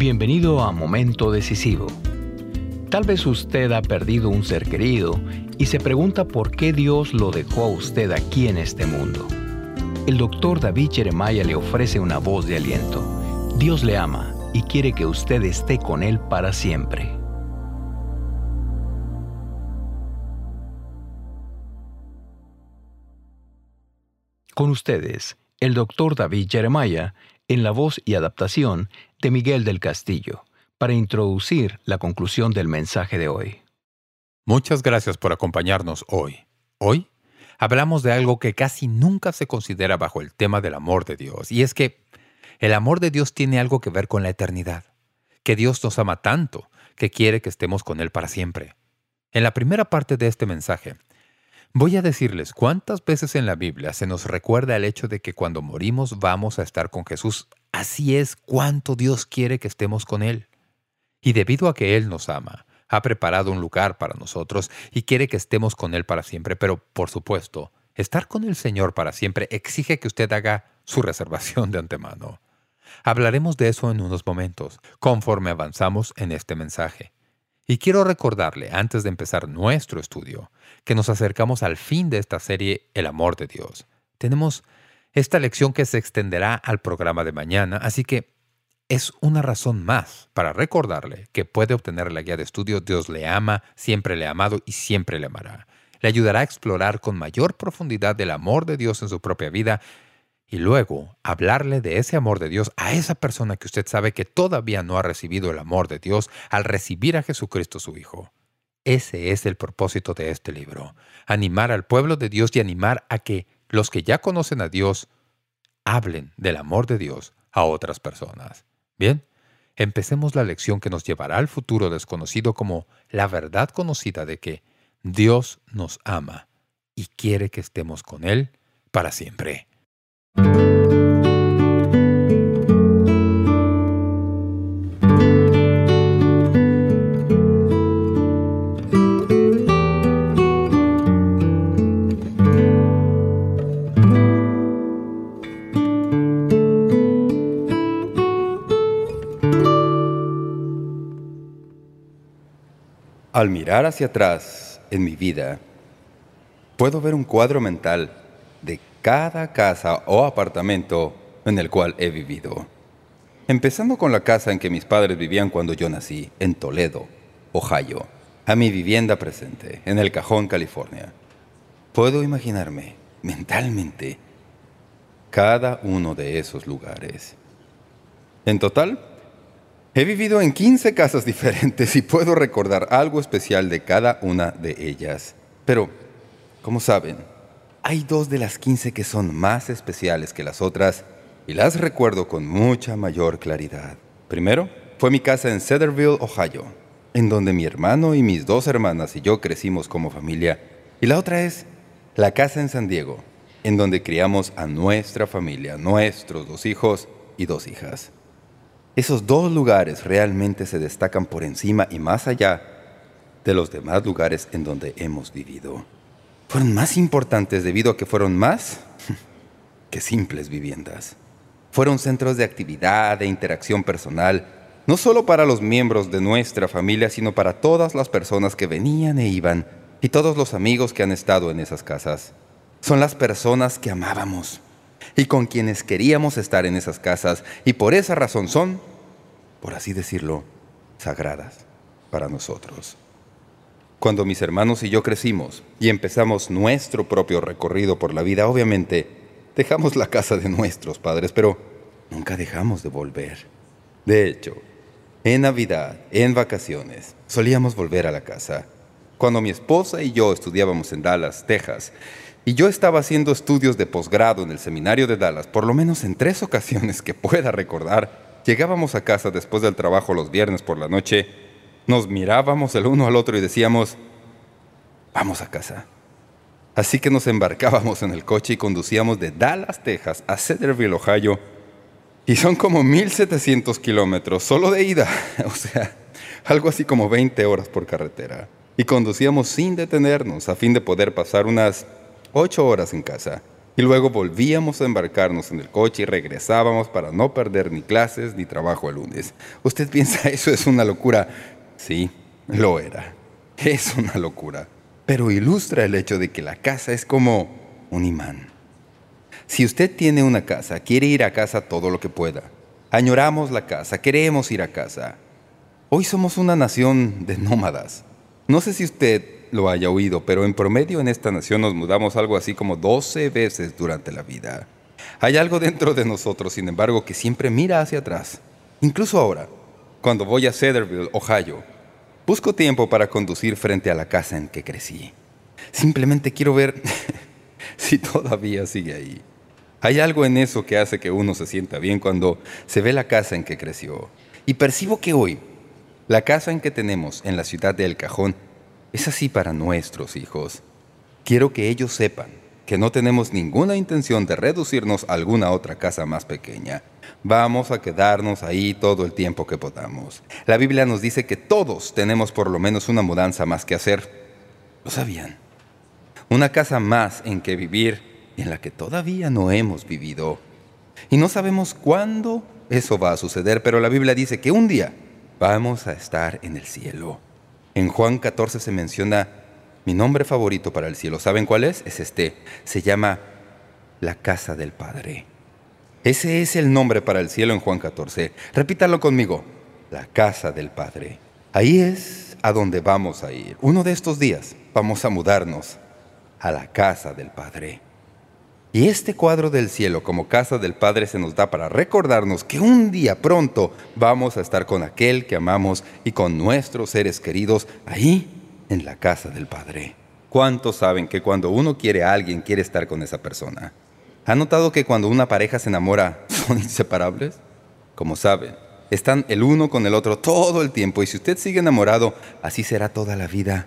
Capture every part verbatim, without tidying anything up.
Bienvenido a Momento Decisivo. Tal vez usted ha perdido un ser querido y se pregunta por qué Dios lo dejó a usted aquí en este mundo. El doctor David Jeremiah le ofrece una voz de aliento. Dios le ama y quiere que usted esté con Él para siempre. Con ustedes, el doctor David Jeremiah, en la voz y adaptación de Miguel del Castillo, para introducir la conclusión del mensaje de hoy. Muchas gracias por acompañarnos hoy. Hoy hablamos de algo que casi nunca se considera bajo el tema del amor de Dios, y es que el amor de Dios tiene algo que ver con la eternidad, que Dios nos ama tanto que quiere que estemos con Él para siempre. En la primera parte de este mensaje, voy a decirles cuántas veces en la Biblia se nos recuerda el hecho de que cuando morimos vamos a estar con Jesús. Así es cuánto Dios quiere que estemos con Él. Y debido a que Él nos ama, ha preparado un lugar para nosotros y quiere que estemos con Él para siempre. Pero, por supuesto, estar con el Señor para siempre exige que usted haga su reservación de antemano. Hablaremos de eso en unos momentos, conforme avanzamos en este mensaje. Y quiero recordarle, antes de empezar nuestro estudio, que nos acercamos al fin de esta serie El amor de Dios. Tenemos esta lección que se extenderá al programa de mañana, así que es una razón más para recordarle que puede obtener la guía de estudio Dios le ama, siempre le ha amado y siempre le amará. Le ayudará a explorar con mayor profundidad el amor de Dios en su propia vida y luego hablarle de ese amor de Dios a esa persona que usted sabe que todavía no ha recibido el amor de Dios al recibir a Jesucristo su Hijo. Ese es el propósito de este libro, animar al pueblo de Dios y animar a que los que ya conocen a Dios hablen del amor de Dios a otras personas. Bien, empecemos la lección que nos llevará al futuro desconocido como la verdad conocida de que Dios nos ama y quiere que estemos con Él para siempre. Al mirar hacia atrás en mi vida, puedo ver un cuadro mental de cada casa o apartamento en el cual he vivido. Empezando con la casa en que mis padres vivían cuando yo nací, en Toledo, Ohio, a mi vivienda presente, en El Cajón, California. Puedo imaginarme, mentalmente, cada uno de esos lugares. En total, he vivido en quince casas diferentes y puedo recordar algo especial de cada una de ellas. Pero, como saben, hay dos de las quince que son más especiales que las otras y las recuerdo con mucha mayor claridad. Primero, fue mi casa en Cedarville, Ohio, en donde mi hermano y mis dos hermanas y yo crecimos como familia. Y la otra es la casa en San Diego, en donde criamos a nuestra familia, nuestros dos hijos y dos hijas. Esos dos lugares realmente se destacan por encima y más allá de los demás lugares en donde hemos vivido. Fueron más importantes debido a que fueron más que simples viviendas. Fueron centros de actividad e interacción personal, no solo para los miembros de nuestra familia, sino para todas las personas que venían e iban y todos los amigos que han estado en esas casas. Son las personas que amábamos y con quienes queríamos estar en esas casas, y por esa razón son, por así decirlo, sagradas para nosotros. Cuando mis hermanos y yo crecimos y empezamos nuestro propio recorrido por la vida, obviamente dejamos la casa de nuestros padres, pero nunca dejamos de volver. De hecho, en Navidad, en vacaciones, solíamos volver a la casa. Cuando mi esposa y yo estudiábamos en Dallas, Texas, y yo estaba haciendo estudios de posgrado en el seminario de Dallas, por lo menos en tres ocasiones que pueda recordar, llegábamos a casa después del trabajo los viernes por la noche, nos mirábamos el uno al otro y decíamos, vamos a casa. Así que nos embarcábamos en el coche y conducíamos de Dallas, Texas, a Cedarville, Ohio, y son como mil setecientos kilómetros solo de ida, o sea, algo así como veinte horas por carretera. Y conducíamos sin detenernos a fin de poder pasar unas ocho horas en casa. Y luego volvíamos a embarcarnos en el coche y regresábamos para no perder ni clases ni trabajo el lunes. ¿Usted piensa eso es una locura? Sí, lo era. Es una locura. Pero ilustra el hecho de que la casa es como un imán. Si usted tiene una casa, quiere ir a casa todo lo que pueda. Añoramos la casa, queremos ir a casa. Hoy somos una nación de nómadas. No sé si usted lo haya oído, pero en promedio en esta nación nos mudamos algo así como doce veces durante la vida. Hay algo dentro de nosotros, sin embargo, que siempre mira hacia atrás. Incluso ahora, cuando voy a Cedarville, Ohio, busco tiempo para conducir frente a la casa en que crecí. Simplemente quiero ver si todavía sigue ahí. Hay algo en eso que hace que uno se sienta bien cuando se ve la casa en que creció. Y percibo que hoy, la casa en que tenemos en la ciudad de El Cajón es así para nuestros hijos. Quiero que ellos sepan que no tenemos ninguna intención de reducirnos a alguna otra casa más pequeña. Vamos a quedarnos ahí todo el tiempo que podamos. La Biblia nos dice que todos tenemos por lo menos una mudanza más que hacer. ¿Lo sabían? Una casa más en que vivir, en la que todavía no hemos vivido. Y no sabemos cuándo eso va a suceder, pero la Biblia dice que un día vamos a estar en el cielo. En Juan catorce se menciona mi nombre favorito para el cielo. ¿Saben cuál es? Es este. Se llama la casa del Padre. Ese es el nombre para el cielo en Juan catorce. Repítalo conmigo. La casa del Padre. Ahí es a donde vamos a ir. Uno de estos días vamos a mudarnos a la casa del Padre. Y este cuadro del cielo como casa del Padre se nos da para recordarnos que un día pronto vamos a estar con aquel que amamos y con nuestros seres queridos ahí en la casa del Padre. ¿Cuántos saben que cuando uno quiere a alguien quiere estar con esa persona? ¿Han notado que cuando una pareja se enamora son inseparables? Como saben, están el uno con el otro todo el tiempo y si usted sigue enamorado, así será toda la vida.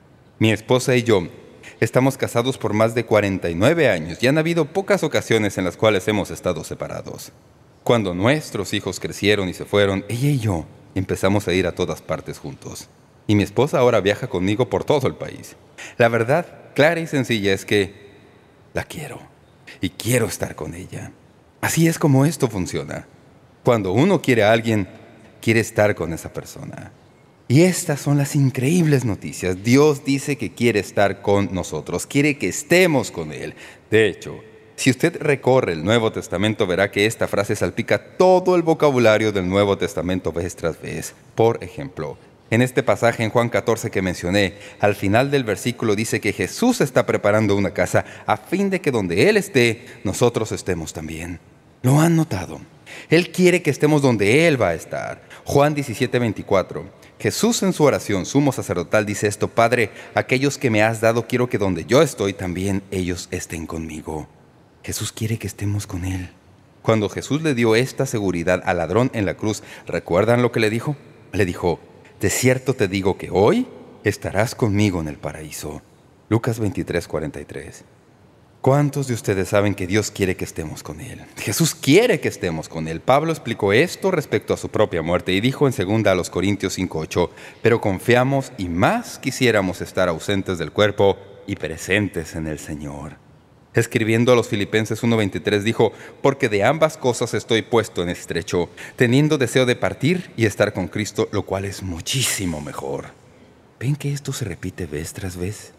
Mi esposa y yo estamos casados por más de cuarenta y nueve años y han habido pocas ocasiones en las cuales hemos estado separados. Cuando nuestros hijos crecieron y se fueron, ella y yo empezamos a ir a todas partes juntos. Y mi esposa ahora viaja conmigo por todo el país. La verdad, clara y sencilla, es que la quiero y quiero estar con ella. Así es como esto funciona. Cuando uno quiere a alguien, quiere estar con esa persona. Y estas son las increíbles noticias. Dios dice que quiere estar con nosotros, quiere que estemos con Él. De hecho, si usted recorre el Nuevo Testamento, verá que esta frase salpica todo el vocabulario del Nuevo Testamento vez tras vez. Por ejemplo, en este pasaje en Juan catorce que mencioné, al final del versículo dice que Jesús está preparando una casa a fin de que donde Él esté, nosotros estemos también. ¿Lo han notado? Él quiere que estemos donde Él va a estar. Juan diecisiete veinticuatro. Jesús en su oración sumo sacerdotal dice esto: Padre, aquellos que me has dado quiero que donde yo estoy también ellos estén conmigo. Jesús quiere que estemos con Él. Cuando Jesús le dio esta seguridad al ladrón en la cruz, ¿recuerdan lo que le dijo? Le dijo: de cierto te digo que hoy estarás conmigo en el paraíso. Lucas veintitrés cuarenta y tres. ¿Cuántos de ustedes saben que Dios quiere que estemos con Él? Jesús quiere que estemos con Él. Pablo explicó esto respecto a su propia muerte y dijo en segunda a los Corintios cinco ocho, pero confiamos y más quisiéramos estar ausentes del cuerpo y presentes en el Señor. Escribiendo a los Filipenses uno veintitrés dijo, porque de ambas cosas estoy puesto en estrecho, teniendo deseo de partir y estar con Cristo, lo cual es muchísimo mejor. ¿Ven que esto se repite vez tras vez?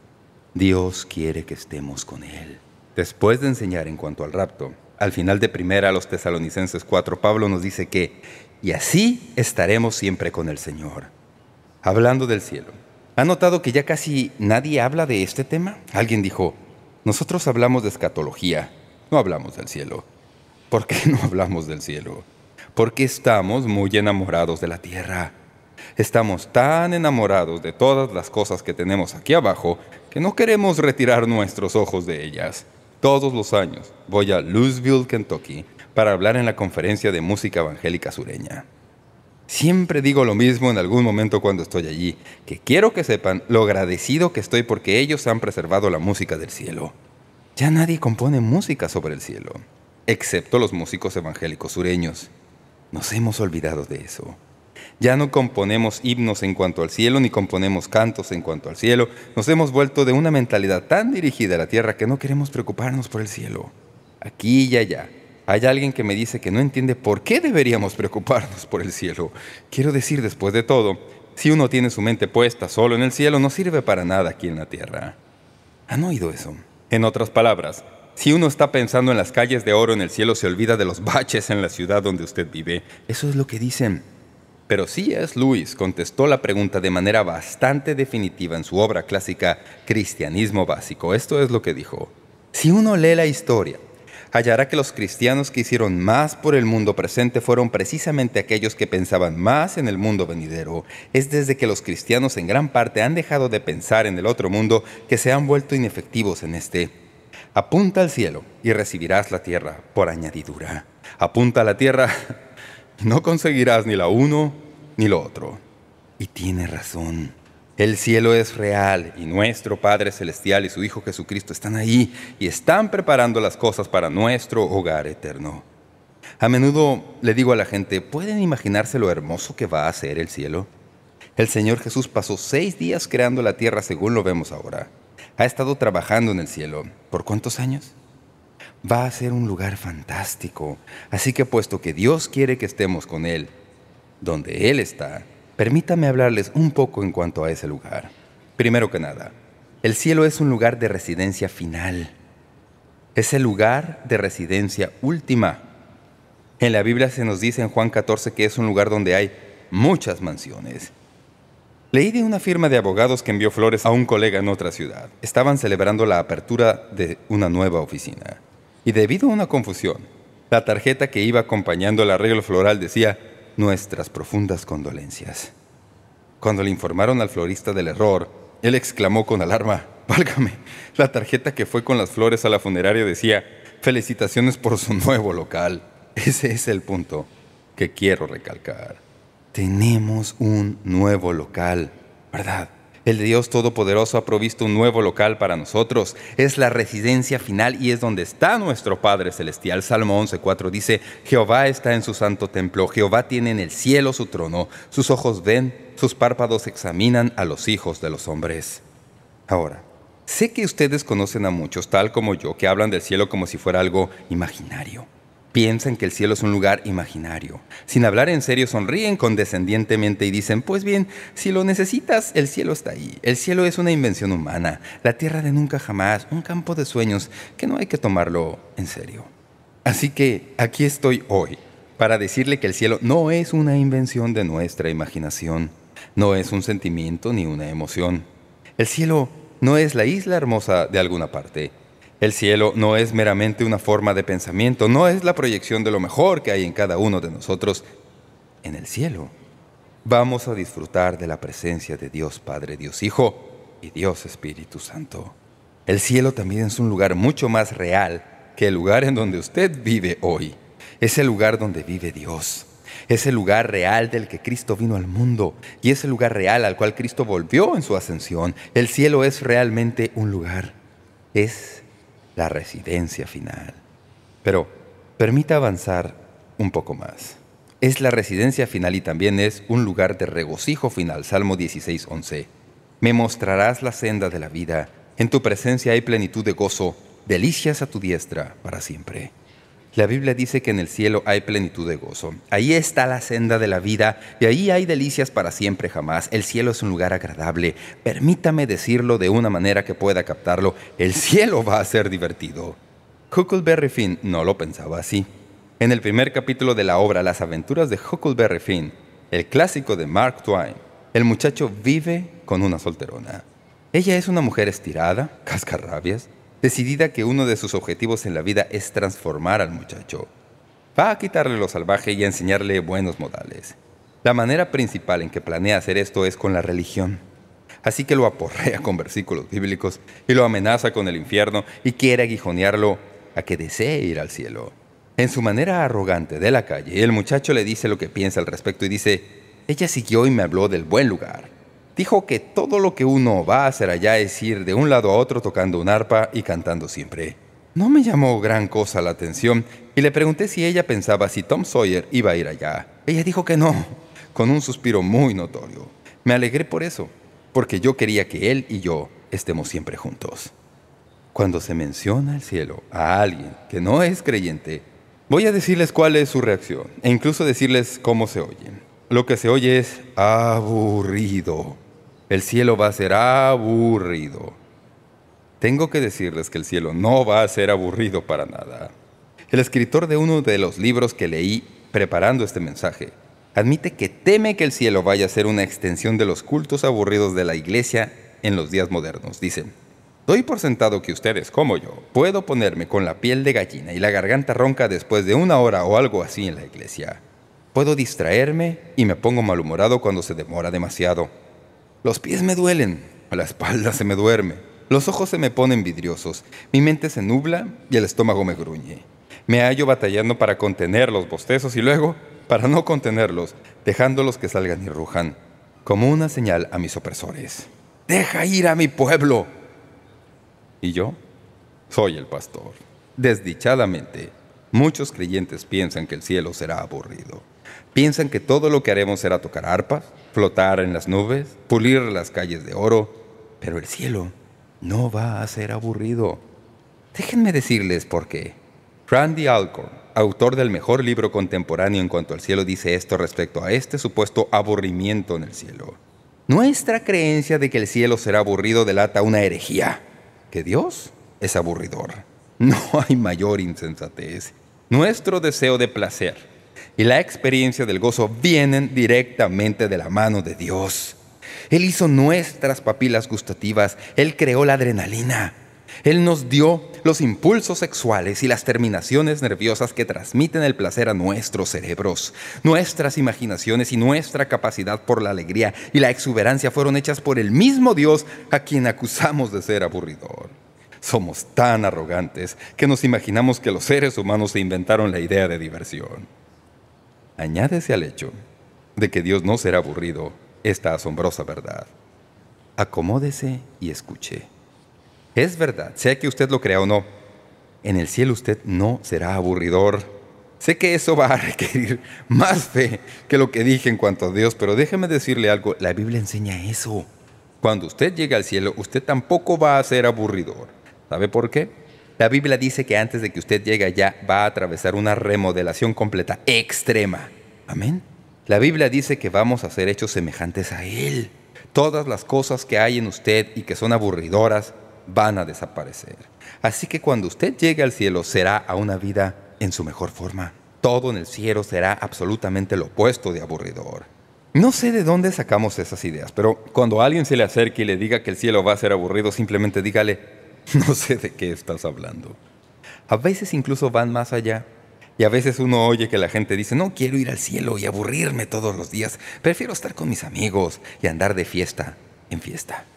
Dios quiere que estemos con Él. Después de enseñar en cuanto al rapto, al final de primera a los Tesalonicenses cuatro, Pablo nos dice que y así estaremos siempre con el Señor. Hablando del cielo, ¿han notado que ya casi nadie habla de este tema? Alguien dijo, nosotros hablamos de escatología, no hablamos del cielo. ¿Por qué no hablamos del cielo? Porque estamos muy enamorados de la tierra. Estamos tan enamorados de todas las cosas que tenemos aquí abajo que no queremos retirar nuestros ojos de ellas. Todos los años voy a Louisville, Kentucky, para hablar en la conferencia de música evangélica sureña. Siempre digo lo mismo en algún momento cuando estoy allí, que quiero que sepan lo agradecido que estoy porque ellos han preservado la música del cielo. Ya nadie compone música sobre el cielo, excepto los músicos evangélicos sureños. Nos hemos olvidado de eso. Ya no componemos himnos en cuanto al cielo, ni componemos cantos en cuanto al cielo. Nos hemos vuelto de una mentalidad tan dirigida a la tierra que no queremos preocuparnos por el cielo. Aquí y allá hay alguien que me dice que no entiende por qué deberíamos preocuparnos por el cielo. Quiero decir, después de todo, si uno tiene su mente puesta solo en el cielo, no sirve para nada aquí en la tierra. ¿Han oído eso? En otras palabras, si uno está pensando en las calles de oro en el cielo, se olvida de los baches en la ciudad donde usted vive. Eso es lo que dicen. Pero C S Lewis contestó la pregunta de manera bastante definitiva en su obra clásica Cristianismo Básico. Esto es lo que dijo: si uno lee la historia, hallará que los cristianos que hicieron más por el mundo presente fueron precisamente aquellos que pensaban más en el mundo venidero. Es desde que los cristianos en gran parte han dejado de pensar en el otro mundo que se han vuelto inefectivos en este. Apunta al cielo y recibirás la tierra por añadidura. Apunta a la tierra y no conseguirás ni lo uno ni lo otro. Y tiene razón. El cielo es real y nuestro Padre Celestial y su Hijo Jesucristo están ahí y están preparando las cosas para nuestro hogar eterno. A menudo le digo a la gente, ¿pueden imaginarse lo hermoso que va a ser el cielo? El Señor Jesús pasó seis días creando la tierra según lo vemos ahora. Ha estado trabajando en el cielo. ¿Por cuántos años? Va a ser un lugar fantástico. Así que puesto que Dios quiere que estemos con Él, donde Él está, permítame hablarles un poco en cuanto a ese lugar. Primero que nada, el cielo es un lugar de residencia final. Es el lugar de residencia última. En la Biblia se nos dice en Juan catorce que es un lugar donde hay muchas mansiones. Leí de una firma de abogados que envió flores a un colega en otra ciudad. Estaban celebrando la apertura de una nueva oficina. Y debido a una confusión, la tarjeta que iba acompañando el arreglo floral decía: nuestras profundas condolencias. Cuando le informaron al florista del error, él exclamó con alarma: «Válgame, la tarjeta que fue con las flores a la funeraria decía: felicitaciones por su nuevo local». Ese es el punto que quiero recalcar. Tenemos un nuevo local, ¿verdad? El Dios Todopoderoso ha provisto un nuevo local para nosotros. Es la residencia final y es donde está nuestro Padre Celestial. Salmo once cuatro dice: Jehová está en su santo templo. Jehová tiene en el cielo su trono. Sus ojos ven, sus párpados examinan a los hijos de los hombres. Ahora, sé que ustedes conocen a muchos, tal como yo, que hablan del cielo como si fuera algo imaginario. Piensan que el cielo es un lugar imaginario. Sin hablar en serio, sonríen condescendientemente y dicen: pues bien, si lo necesitas, el cielo está ahí. El cielo es una invención humana, la tierra de nunca jamás, un campo de sueños que no hay que tomarlo en serio. Así que aquí estoy hoy para decirle que el cielo no es una invención de nuestra imaginación, no es un sentimiento ni una emoción. El cielo no es la isla hermosa de alguna parte. El cielo no es meramente una forma de pensamiento, no es la proyección de lo mejor que hay en cada uno de nosotros. En el cielo vamos a disfrutar de la presencia de Dios Padre, Dios Hijo y Dios Espíritu Santo. El cielo también es un lugar mucho más real que el lugar en donde usted vive hoy. Es el lugar donde vive Dios. Es el lugar real del que Cristo vino al mundo y es el lugar real al cual Cristo volvió en su ascensión. El cielo es realmente un lugar. Es la residencia final. Pero permita avanzar un poco más. Es la residencia final y también es un lugar de regocijo final. Salmo dieciséis once. Me mostrarás la senda de la vida. En tu presencia hay plenitud de gozo, delicias a tu diestra para siempre. La Biblia dice que en el cielo hay plenitud de gozo. Ahí está la senda de la vida y ahí hay delicias para siempre jamás. El cielo es un lugar agradable. Permítame decirlo de una manera que pueda captarlo. El cielo va a ser divertido. Huckleberry Finn no lo pensaba así. En el primer capítulo de la obra Las aventuras de Huckleberry Finn, el clásico de Mark Twain, el muchacho vive con una solterona. Ella es una mujer estirada, cascarrabias, decidida que uno de sus objetivos en la vida es transformar al muchacho. Va a quitarle lo salvaje y a enseñarle buenos modales. La manera principal en que planea hacer esto es con la religión. Así que lo aporrea con versículos bíblicos y lo amenaza con el infierno y quiere aguijonearlo a que desee ir al cielo. En su manera arrogante de la calle, el muchacho le dice lo que piensa al respecto y dice: ella siguió y me habló del buen lugar. Dijo que todo lo que uno va a hacer allá es ir de un lado a otro tocando un arpa y cantando siempre. No me llamó gran cosa la atención y le pregunté si ella pensaba si Tom Sawyer iba a ir allá. Ella dijo que no. con un suspiro muy notorio. Me alegré por eso, porque yo quería que él y yo estemos siempre juntos. Cuando se menciona el cielo a alguien que no es creyente, voy a decirles cuál es su reacción e incluso decirles cómo se oye. Lo que se oye es aburrido. El cielo va a ser aburrido. Tengo que decirles que el cielo no va a ser aburrido para nada. El escritor de uno de los libros que leí preparando este mensaje admite que teme que el cielo vaya a ser una extensión de los cultos aburridos de la iglesia en los días modernos. Dicen: doy por sentado que ustedes, como yo, puedo ponerme con la piel de gallina y la garganta ronca después de una hora o algo así en la iglesia. Puedo distraerme y me pongo malhumorado cuando se demora demasiado. Los pies me duelen, la espalda se me duerme, los ojos se me ponen vidriosos, mi mente se nubla y el estómago me gruñe. Me hallo batallando para contener los bostezos y luego, para no contenerlos, dejándolos que salgan y rujan, como una señal a mis opresores. ¡Deja ir a mi pueblo! Y yo soy el pastor. Desdichadamente, muchos creyentes piensan que el cielo será aburrido. Piensan que todo lo que haremos será tocar arpas, flotar en las nubes, pulir las calles de oro. Pero el cielo no va a ser aburrido. Déjenme decirles por qué. Randy Alcorn, autor del mejor libro contemporáneo en cuanto al cielo, dice esto respecto a este supuesto aburrimiento en el cielo. Nuestra creencia de que el cielo será aburrido delata una herejía. Que Dios es aburridor. No hay mayor insensatez. Nuestro deseo de placer y la experiencia del gozo vienen directamente de la mano de Dios. Él hizo nuestras papilas gustativas. Él creó la adrenalina. Él nos dio los impulsos sexuales y las terminaciones nerviosas que transmiten el placer a nuestros cerebros. Nuestras imaginaciones y nuestra capacidad por la alegría y la exuberancia fueron hechas por el mismo Dios a quien acusamos de ser aburridor. Somos tan arrogantes que nos imaginamos que los seres humanos se inventaron la idea de diversión. Añádese al hecho de que Dios no será aburrido esta asombrosa verdad. Acomódese y escuche. Es verdad, sea que usted lo crea o no, en el cielo usted no será aburridor. Sé que eso va a requerir más fe que lo que dije en cuanto a Dios, pero déjeme decirle algo, la Biblia enseña eso. Cuando usted llegue al cielo, usted tampoco va a ser aburridor. ¿Sabe por qué? La Biblia dice que antes de que usted llegue allá, va a atravesar una remodelación completa, extrema. ¿Amén? La Biblia dice que vamos a ser hechos semejantes a Él. Todas las cosas que hay en usted y que son aburridoras van a desaparecer. Así que cuando usted llegue al cielo, será a una vida en su mejor forma. Todo en el cielo será absolutamente lo opuesto de aburridor. No sé de dónde sacamos esas ideas, pero cuando alguien se le acerque y le diga que el cielo va a ser aburrido, simplemente dígale: no sé de qué estás hablando. A veces incluso van más allá. Y a veces uno oye que la gente dice: no quiero ir al cielo y aburrirme todos los días. Prefiero estar con mis amigos y andar de fiesta en fiesta.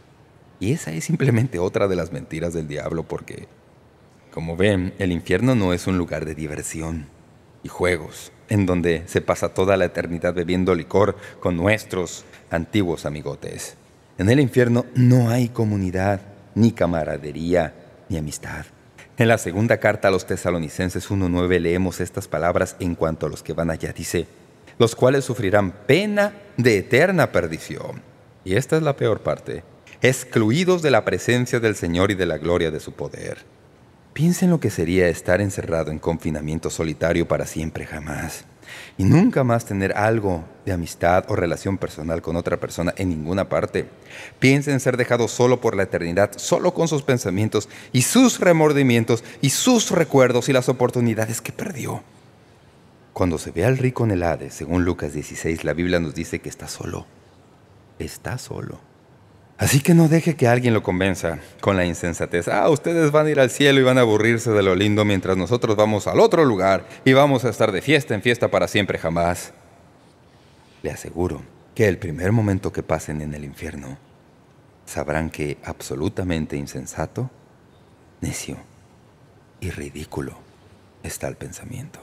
Y esa es simplemente otra de las mentiras del diablo porque, como ven, el infierno no es un lugar de diversión y juegos, en donde se pasa toda la eternidad bebiendo licor con nuestros antiguos amigotes. En el infierno no hay comunidad, ni camaradería, ni amistad. En la segunda carta a los Tesalonicenses uno nueve leemos estas palabras en cuanto a los que van allá. Dice: los cuales sufrirán pena de eterna perdición. Y esta es la peor parte: excluidos de la presencia del Señor y de la gloria de su poder. Piensen lo que sería estar encerrado en confinamiento solitario para siempre jamás. Y nunca más tener algo de amistad o relación personal con otra persona en ninguna parte. Piensen ser dejados solo por la eternidad, solo con sus pensamientos y sus remordimientos y sus recuerdos y las oportunidades que perdió. Cuando se ve al rico en el Hades, según Lucas dieciséis, la Biblia nos dice que está solo. Está solo. Así que no deje que alguien lo convenza con la insensatez. Ah, ustedes van a ir al cielo y van a aburrirse de lo lindo mientras nosotros vamos al otro lugar y vamos a estar de fiesta en fiesta para siempre jamás. Le aseguro que el primer momento que pasen en el infierno, sabrán que absolutamente insensato, necio y ridículo está el pensamiento.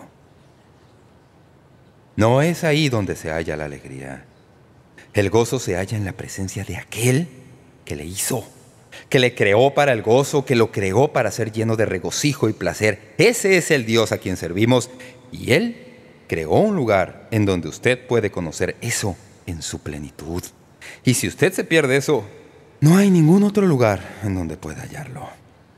No es ahí donde se halla la alegría. El gozo se halla en la presencia de aquel que le hizo, que le creó para el gozo, que lo creó para ser lleno de regocijo y placer. Ese es el Dios a quien servimos y Él creó un lugar en donde usted puede conocer eso en su plenitud. Y si usted se pierde eso, no hay ningún otro lugar en donde pueda hallarlo.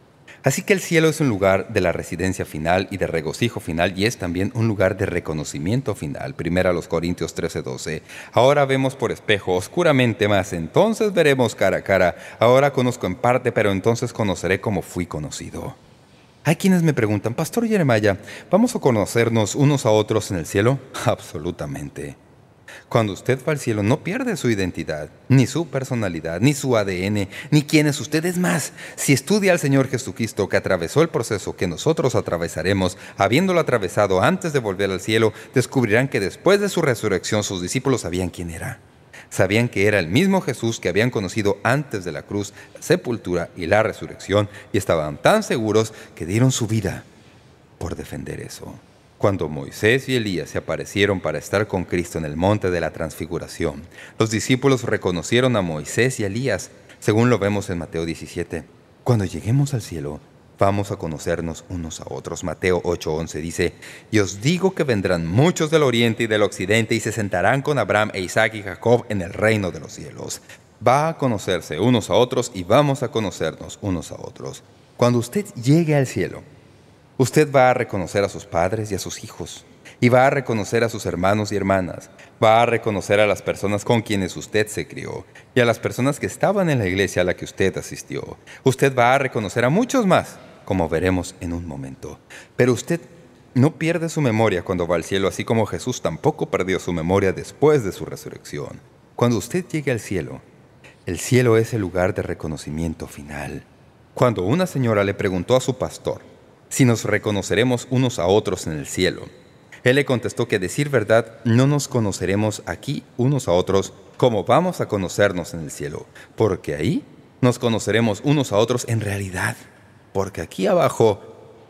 Así que el cielo es un lugar de la residencia final y de regocijo final, y es también un lugar de reconocimiento final. Primera a los Corintios trece doce. Ahora vemos por espejo, oscuramente, mas entonces veremos cara a cara. Ahora conozco en parte, pero entonces conoceré como fui conocido. Hay quienes me preguntan, Pastor Jeremiah, ¿vamos a conocernos unos a otros en el cielo? Absolutamente. Cuando usted va al cielo no pierde su identidad, ni su personalidad, ni su A D N, ni quién es usted. Es más, si estudia al Señor Jesucristo, que atravesó el proceso que nosotros atravesaremos, habiéndolo atravesado antes de volver al cielo, descubrirán que después de su resurrección sus discípulos sabían quién era. Sabían que era el mismo Jesús que habían conocido antes de la cruz, la sepultura y la resurrección, y estaban tan seguros que dieron su vida por defender eso. Cuando Moisés y Elías se aparecieron para estar con Cristo en el monte de la transfiguración, los discípulos reconocieron a Moisés y a Elías, según lo vemos en Mateo diecisiete. Cuando lleguemos al cielo, vamos a conocernos unos a otros. Mateo ocho once dice, «Y os digo que vendrán muchos del oriente y del occidente y se sentarán con Abraham e Isaac y Jacob en el reino de los cielos». Va a conocerse unos a otros y vamos a conocernos unos a otros. Cuando usted llegue al cielo, usted va a reconocer a sus padres y a sus hijos, y va a reconocer a sus hermanos y hermanas, va a reconocer a las personas con quienes usted se crió, y a las personas que estaban en la iglesia a la que usted asistió. Usted va a reconocer a muchos más, como veremos en un momento. Pero usted no pierde su memoria cuando va al cielo, así como Jesús tampoco perdió su memoria después de su resurrección. Cuando usted llegue al cielo, el cielo es el lugar de reconocimiento final. Cuando una señora le preguntó a su pastor si nos reconoceremos unos a otros en el cielo, él le contestó que, decir verdad, no nos conoceremos aquí unos a otros como vamos a conocernos en el cielo, porque ahí nos conoceremos unos a otros en realidad, porque aquí abajo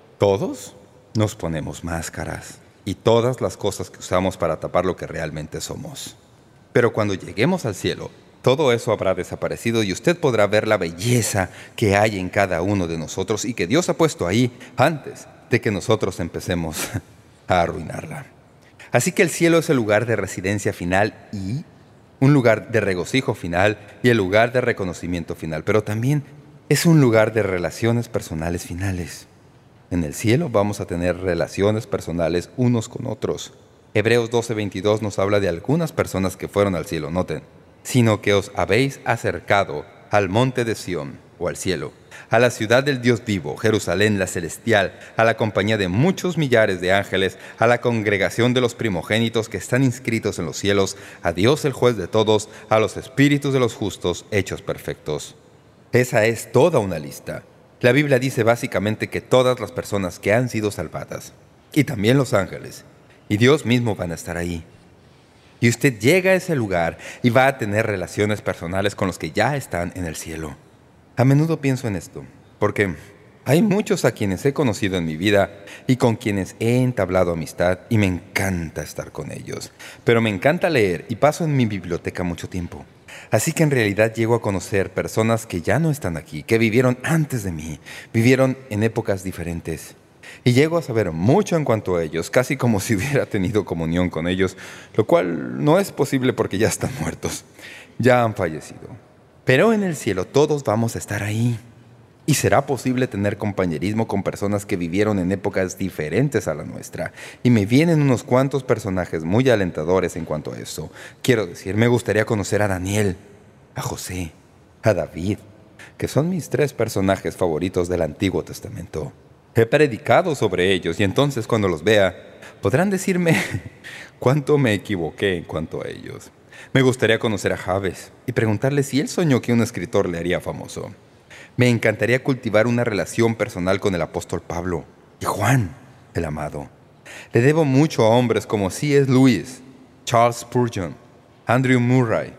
todos nos ponemos máscaras y todas las cosas que usamos para tapar lo que realmente somos. Pero cuando lleguemos al cielo, todo eso habrá desaparecido y usted podrá ver la belleza que hay en cada uno de nosotros y que Dios ha puesto ahí antes de que nosotros empecemos a arruinarla. Así que el cielo es el lugar de residencia final y un lugar de regocijo final y el lugar de reconocimiento final, pero también es un lugar de relaciones personales finales. En el cielo vamos a tener relaciones personales unos con otros. Hebreos doce veintidós nos habla de algunas personas que fueron al cielo. Noten, sino que os habéis acercado al monte de Sión, o al cielo, a la ciudad del Dios vivo, Jerusalén la celestial, a la compañía de muchos millares de ángeles, a la congregación de los primogénitos que están inscritos en los cielos, a Dios el juez de todos, a los espíritus de los justos hechos perfectos. Esa es toda una lista. La Biblia dice básicamente que todas las personas que han sido salvadas, y también los ángeles, y Dios mismo van a estar ahí. Y usted llega a ese lugar y va a tener relaciones personales con los que ya están en el cielo. A menudo pienso en esto, porque hay muchos a quienes he conocido en mi vida y con quienes he entablado amistad y me encanta estar con ellos. Pero me encanta leer y paso en mi biblioteca mucho tiempo. Así que en realidad llego a conocer personas que ya no están aquí, que vivieron antes de mí, vivieron en épocas diferentes. Y llego a saber mucho en cuanto a ellos, casi como si hubiera tenido comunión con ellos, lo cual no es posible porque ya están muertos, ya han fallecido. Pero en el cielo todos vamos a estar ahí. Y será posible tener compañerismo con personas que vivieron en épocas diferentes a la nuestra. Y me vienen unos cuantos personajes muy alentadores en cuanto a eso. Quiero decir, me gustaría conocer a Daniel, a José, a David, que son mis tres personajes favoritos del Antiguo Testamento. He predicado sobre ellos y entonces cuando los vea podrán decirme cuánto me equivoqué en cuanto a ellos. Me gustaría conocer a Jabes y preguntarle si él soñó que un escritor le haría famoso. Me encantaría cultivar una relación personal con el apóstol Pablo y Juan, el amado. Le debo mucho a hombres como C S Lewis, Charles Spurgeon, Andrew Murray,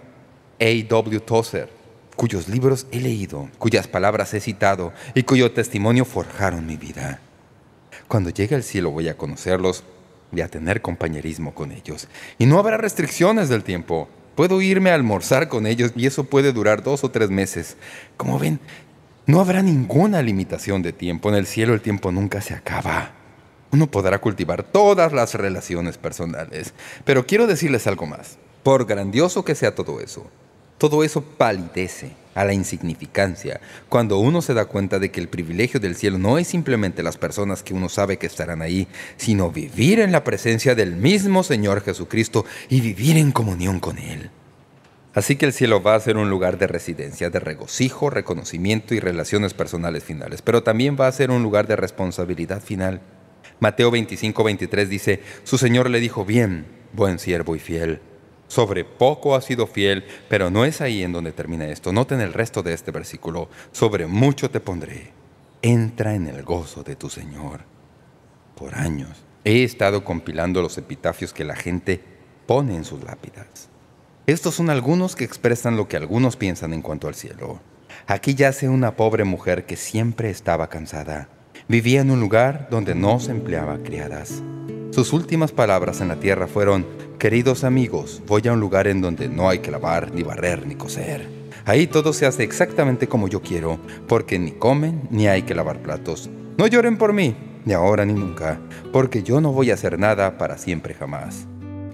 A W Tozer, cuyos libros he leído, cuyas palabras he citado y cuyo testimonio forjaron mi vida. Cuando llegue al cielo voy a conocerlos y a tener compañerismo con ellos. Y no habrá restricciones del tiempo. Puedo irme a almorzar con ellos y eso puede durar dos o tres meses. Como ven, no habrá ninguna limitación de tiempo. En el cielo el tiempo nunca se acaba. uno podrá cultivar todas las relaciones personales. Pero quiero decirles algo más. Por grandioso que sea todo eso, todo eso palidece a la insignificancia cuando uno se da cuenta de que el privilegio del cielo no es simplemente las personas que uno sabe que estarán ahí, sino vivir en la presencia del mismo Señor Jesucristo y vivir en comunión con Él. Así que el cielo va a ser un lugar de residencia, de regocijo, reconocimiento y relaciones personales finales, pero también va a ser un lugar de responsabilidad final. Mateo veinticinco, veintitrés dice, «Su Señor le dijo, bien, buen siervo y fiel. Sobre poco has sido fiel», pero no es ahí en donde termina esto. Noten el resto de este versículo. «Sobre mucho te pondré. Entra en el gozo de tu Señor». Por años he estado compilando los epitafios que la gente pone en sus lápidas. Estos son algunos que expresan lo que algunos piensan en cuanto al cielo. Aquí yace una pobre mujer que siempre estaba cansada. Vivía en un lugar donde no se empleaba criadas. Sus últimas palabras en la tierra fueron, «Queridos amigos, voy a un lugar en donde no hay que lavar, ni barrer, ni coser. Ahí todo se hace exactamente como yo quiero, porque ni comen, ni hay que lavar platos. No lloren por mí, ni ahora ni nunca, porque yo no voy a hacer nada para siempre jamás».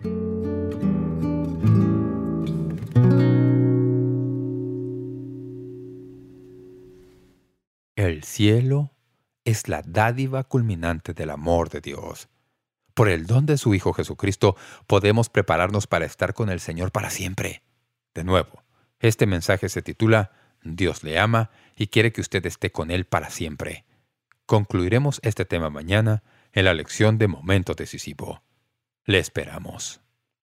El cielo es la dádiva culminante del amor de Dios. Por el don de su Hijo Jesucristo podemos prepararnos para estar con el Señor para siempre. De nuevo, este mensaje se titula «Dios le ama y quiere que usted esté con Él para siempre». Concluiremos este tema mañana en la lección de Momento Decisivo. Le esperamos.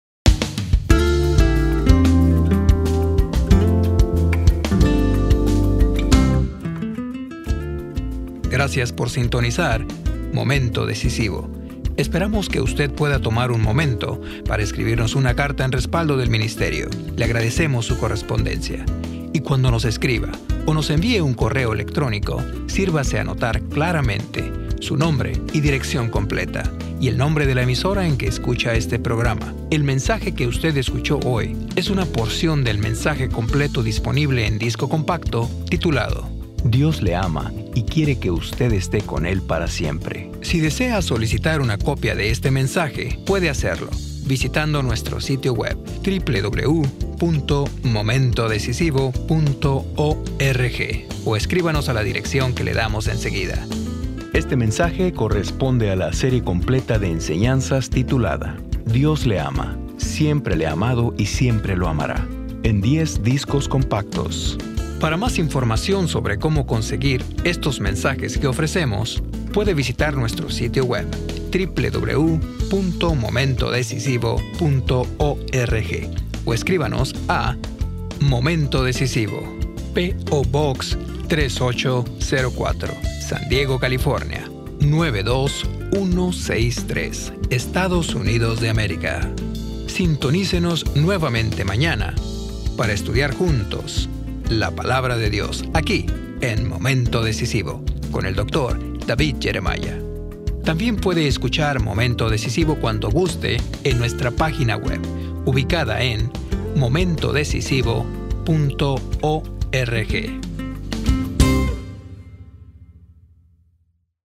Gracias por sintonizar Momento Decisivo. Esperamos que usted pueda tomar un momento para escribirnos una carta en respaldo del ministerio. Le agradecemos su correspondencia. Y cuando nos escriba o nos envíe un correo electrónico, sírvase a anotar claramente su nombre y dirección completa y el nombre de la emisora en que escucha este programa. El mensaje que usted escuchó hoy es una porción del mensaje completo disponible en disco compacto titulado Dios le ama y quiere que usted esté con Él para siempre. Si desea solicitar una copia de este mensaje, puede hacerlo visitando nuestro sitio web doble u doble u doble u punto momento decisivo punto org o escríbanos a la dirección que le damos enseguida. Este mensaje corresponde a la serie completa de enseñanzas titulada Dios le ama, siempre le ha amado y siempre lo amará, en diez discos compactos. Para más información sobre cómo conseguir estos mensajes que ofrecemos, puede visitar nuestro sitio web doble u doble u doble u punto momento decisivo punto org o escríbanos a Momento Decisivo, P O Box tres ocho cero cuatro, San Diego, California, nueve dos uno seis tres, Estados Unidos de América. Sintonícenos nuevamente mañana para estudiar juntos la Palabra de Dios, aquí en Momento Decisivo, con el doctor David Jeremiah. También puede escuchar Momento Decisivo cuando guste en nuestra página web, ubicada en momento decisivo punto org.